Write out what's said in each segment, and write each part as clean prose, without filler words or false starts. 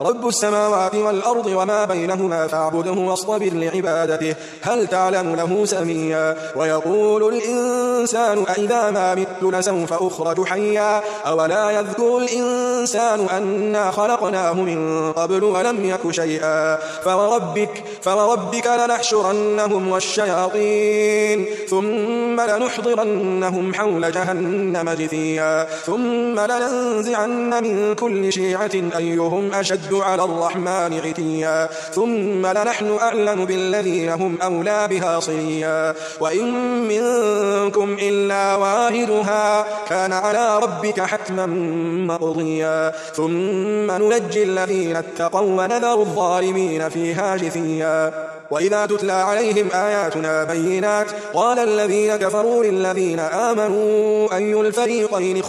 رب السماوات والأرض وما بينهما فاعبده واصطبر لعبادته هل تعلم له سميا ويقول الإنسان أئذا ما مت لسوف أخرج حيا أولا يذكر الإنسان أنا خلقناه من قبل ولم يك شيئا فوربك لنحشرنهم والشياطين ثم لنحضرنهم حول جهنم جثيا ثم لننزعن من كل شيعة أيهم أشد على الرحمن عتيا ثم لنحن أعلم بالذين هم أولى بها صليا وإن منكم إلا واردها كان على ربك حتما مقضيا ثم ننجي الذين اتقوا ونذر الظالمين فيها جثيا وإذا تتلى عليهم آياتنا بينات قال الذين كفروا للذين آمنوا أي الفريقين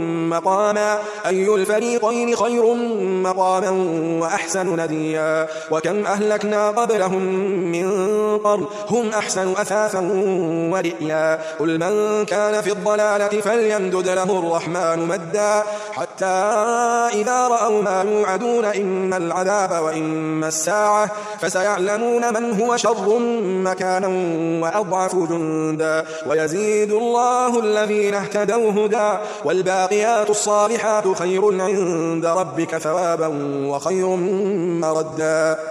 خير مقاما وأحسن نديا وكم أهلكنا قبلهم من قرن هم أحسن أثاثا ورئيا قل من كان في الضلالة فليمدد له الرحمن مدا حتى إذا رأوا ما يوعدون إما العذاب وإما الساعة فسيعلمون من هو شر مكانا وأضعف جندا ويزيد الله الذين اهتدوا هدى والباقيات الصالحات خير عند ربك ثوابا وخير مردا.